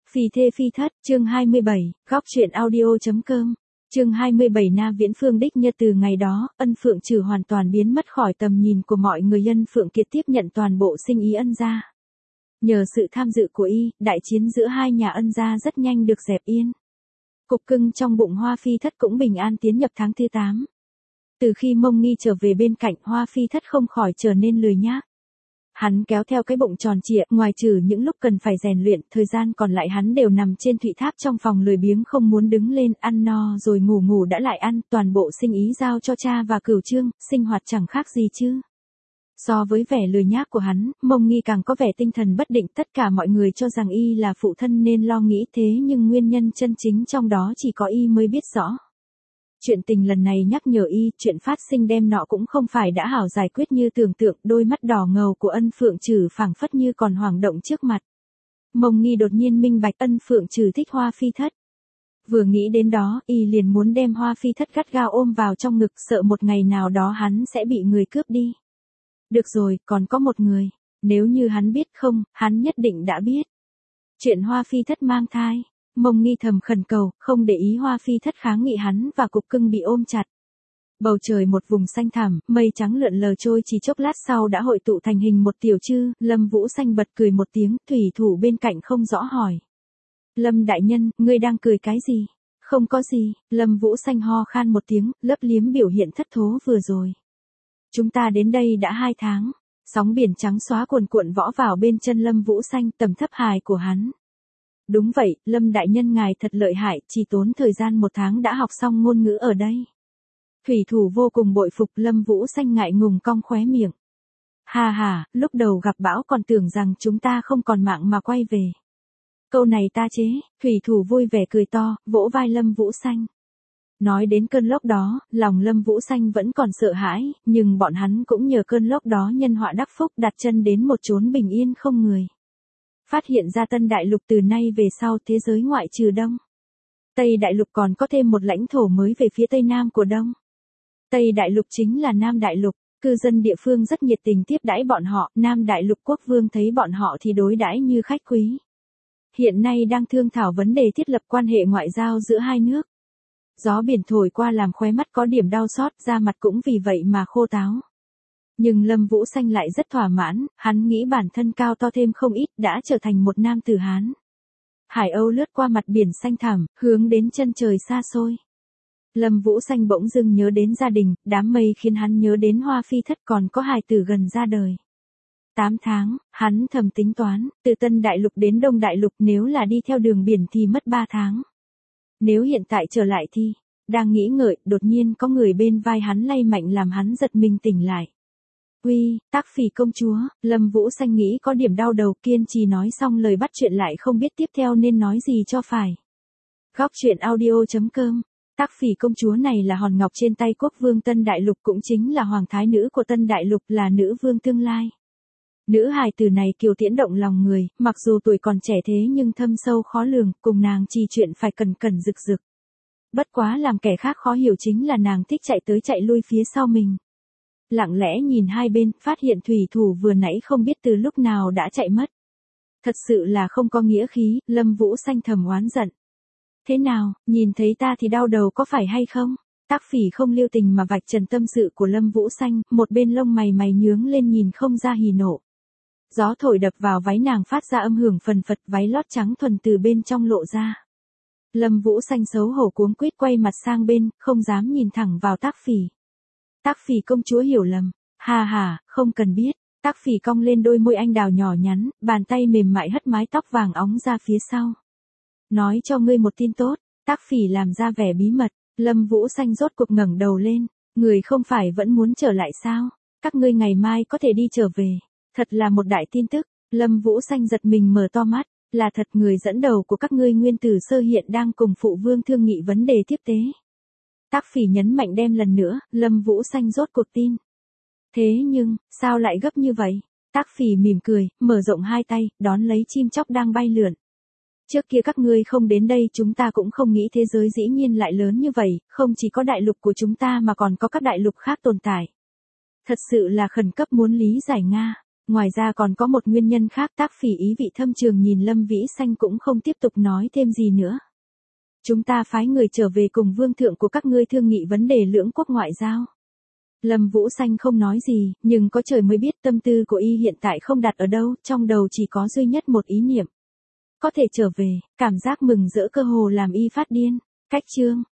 Phi thê phi thất, chương 27, góc truyện audio.com. Chương 27 Na Viễn Phương đích nhật từ ngày đó, Ân Phượng Trừ hoàn toàn biến mất khỏi tầm nhìn của mọi người. Ân Phượng Kiệt tiếp nhận toàn bộ sinh ý Ân gia. Nhờ sự tham dự của y, đại chiến giữa hai nhà Ân gia rất nhanh được dẹp yên. Cục cưng trong bụng Hoa Phi thất cũng bình an tiến nhập tháng thứ 8. Từ khi Mông Nghi trở về bên cạnh, Hoa Phi thất không khỏi trở nên lười nhác. Hắn kéo theo cái bụng tròn trịa, ngoài trừ những lúc cần phải rèn luyện, thời gian còn lại hắn đều nằm trên thụy tháp trong phòng lười biếng không muốn đứng lên, ăn no rồi ngủ đã lại ăn, toàn bộ sinh ý giao cho cha và Cửu Trương, sinh hoạt chẳng khác gì chứ. So với vẻ lười nhác của hắn, Mông Nghi càng có vẻ tinh thần bất định, tất cả mọi người cho rằng y là phụ thân nên lo nghĩ thế nhưng nguyên nhân chân chính trong đó chỉ có y mới biết rõ. Chuyện tình lần này nhắc nhở y, chuyện phát sinh đêm nọ cũng không phải đã hảo giải quyết như tưởng tượng, đôi mắt đỏ ngầu của Ân Phượng Trừ phảng phất như còn hoảng động trước mặt. Mông Nghi đột nhiên minh bạch Ân Phượng Trừ thích Hoa Phi thất. Vừa nghĩ đến đó, y liền muốn đem Hoa Phi thất gắt gao ôm vào trong ngực, sợ một ngày nào đó hắn sẽ bị người cướp đi. Được rồi, còn có một người, nếu như hắn biết không, hắn nhất định đã biết. Chuyện Hoa Phi thất mang thai. Mông Nghi thầm khẩn cầu, không để ý Hoa Phi thất kháng nghị hắn và cục cưng bị ôm chặt. Bầu trời một vùng xanh thẳm, mây trắng lượn lờ trôi chỉ chốc lát sau đã hội tụ thành hình một tiểu trư, Lâm Vũ Xanh bật cười một tiếng, thủy thủ bên cạnh không rõ hỏi. Lâm đại nhân, ngươi đang cười cái gì? Không có gì, Lâm Vũ Xanh ho khan một tiếng, lấp liếm biểu hiện thất thố vừa rồi. Chúng ta đến đây đã 2 tháng, sóng biển trắng xóa cuồn cuộn võ vào bên chân Lâm Vũ Xanh, tầm thấp hài của hắn. Đúng vậy, Lâm đại nhân ngài thật lợi hại, chỉ tốn thời gian 1 tháng đã học xong ngôn ngữ ở đây. Thủy thủ vô cùng bội phục, Lâm Vũ Xanh ngại ngùng cong khóe miệng. Hà hà, lúc đầu gặp bão còn tưởng rằng chúng ta không còn mạng mà quay về. Câu này ta chế, thủy thủ vui vẻ cười to, vỗ vai Lâm Vũ Xanh. Nói đến cơn lốc đó, lòng Lâm Vũ Xanh vẫn còn sợ hãi, nhưng bọn hắn cũng nhờ cơn lốc đó nhân họa đắc phúc đặt chân đến một chốn bình yên không người. Phát hiện ra Tân Đại Lục từ nay về sau thế giới ngoại trừ Đông Tây Đại Lục còn có thêm một lãnh thổ mới về phía Tây Nam của Đông Tây Đại Lục chính là Nam Đại Lục, cư dân địa phương rất nhiệt tình tiếp đãi bọn họ, Nam Đại Lục quốc vương thấy bọn họ thì đối đãi như khách quý. Hiện nay đang thương thảo vấn đề thiết lập quan hệ ngoại giao giữa hai nước. Gió biển thổi qua làm khóe mắt có điểm đau xót, da mặt cũng vì vậy mà khô táo. Nhưng Lâm Vũ Xanh lại rất thỏa mãn, hắn nghĩ bản thân cao to thêm không ít, đã trở thành một nam tử Hán. Hải âu lướt qua mặt biển xanh thẳm, hướng đến chân trời xa xôi. Lâm Vũ Xanh bỗng dưng nhớ đến gia đình, đám mây khiến hắn nhớ đến Hoa Phi thất còn có hài tử gần ra đời. 8 tháng, hắn thầm tính toán, từ Tân Đại Lục đến Đông Đại Lục nếu là đi theo đường biển thì mất 3 tháng. Nếu hiện tại trở lại thì, đang nghĩ ngợi, đột nhiên có người bên vai hắn lay mạnh làm hắn giật mình tỉnh lại. Uy, Tác Phỉ công chúa, Lâm Vũ Xanh nghĩ có điểm đau đầu, kiên trì nói xong lời bắt chuyện lại không biết tiếp theo nên nói gì cho phải. Góc truyện audio.com. Tác Phỉ công chúa này là hòn ngọc trên tay quốc vương Tân Đại Lục, cũng chính là hoàng thái nữ của Tân Đại Lục, là nữ vương tương lai. Nữ hài tử này kiều tiễn động lòng người, mặc dù tuổi còn trẻ thế nhưng thâm sâu khó lường, cùng nàng trì chuyện phải cẩn cẩn rực rực. Bất quá làm kẻ khác khó hiểu chính là nàng thích chạy tới chạy lui phía sau mình. Lặng lẽ nhìn hai bên, phát hiện thủy thủ vừa nãy không biết từ lúc nào đã chạy mất. Thật sự là không có nghĩa khí, Lâm Vũ Xanh thầm oán giận. Thế nào, nhìn thấy ta thì đau đầu có phải hay không? Tác Phỉ không lưu tình mà vạch trần tâm sự của Lâm Vũ Xanh, một bên lông mày nhướng lên nhìn không ra hỉ nộ. Gió thổi đập vào váy nàng phát ra âm hưởng phần phật, váy lót trắng thuần từ bên trong lộ ra. Lâm Vũ Xanh xấu hổ cuống quýt quay mặt sang bên, không dám nhìn thẳng vào Tác Phỉ. Tác Phỉ công chúa hiểu lầm, hà hà, không cần biết. Tác Phỉ cong lên đôi môi anh đào nhỏ nhắn, bàn tay mềm mại hất mái tóc vàng óng ra phía sau. Nói cho ngươi một tin tốt, Tác Phỉ làm ra vẻ bí mật, Lâm Vũ Xanh rốt cuộc ngẩng đầu lên, người không phải vẫn muốn trở lại sao? Các ngươi ngày mai có thể đi trở về, thật là một đại tin tức. Lâm Vũ Xanh giật mình mở to mắt, là thật, người dẫn đầu của các ngươi Nguyên Tử Sơ hiện đang cùng phụ vương thương nghị vấn đề tiếp tế. Tác Phỉ nhấn mạnh đem lần nữa, Lâm Vũ Xanh rốt cuộc tin. Thế nhưng, sao lại gấp như vậy? Tác Phỉ mỉm cười, mở rộng hai tay, đón lấy chim chóc đang bay lượn. Trước kia các ngươi không đến đây chúng ta cũng không nghĩ thế giới dĩ nhiên lại lớn như vậy, không chỉ có đại lục của chúng ta mà còn có các đại lục khác tồn tại. Thật sự là khẩn cấp muốn lý giải Nga. Ngoài ra còn có một nguyên nhân khác, Tác Phỉ ý vị thâm trường nhìn Lâm Vĩ Xanh cũng không tiếp tục nói thêm gì nữa. Chúng ta phái người trở về cùng vương thượng của các ngươi thương nghị vấn đề lưỡng quốc ngoại giao. Lâm Vũ Xanh không nói gì, nhưng có trời mới biết tâm tư của y hiện tại không đặt ở đâu, trong đầu chỉ có duy nhất một ý niệm. Có thể trở về, cảm giác mừng rỡ cơ hồ làm y phát điên. Cách chương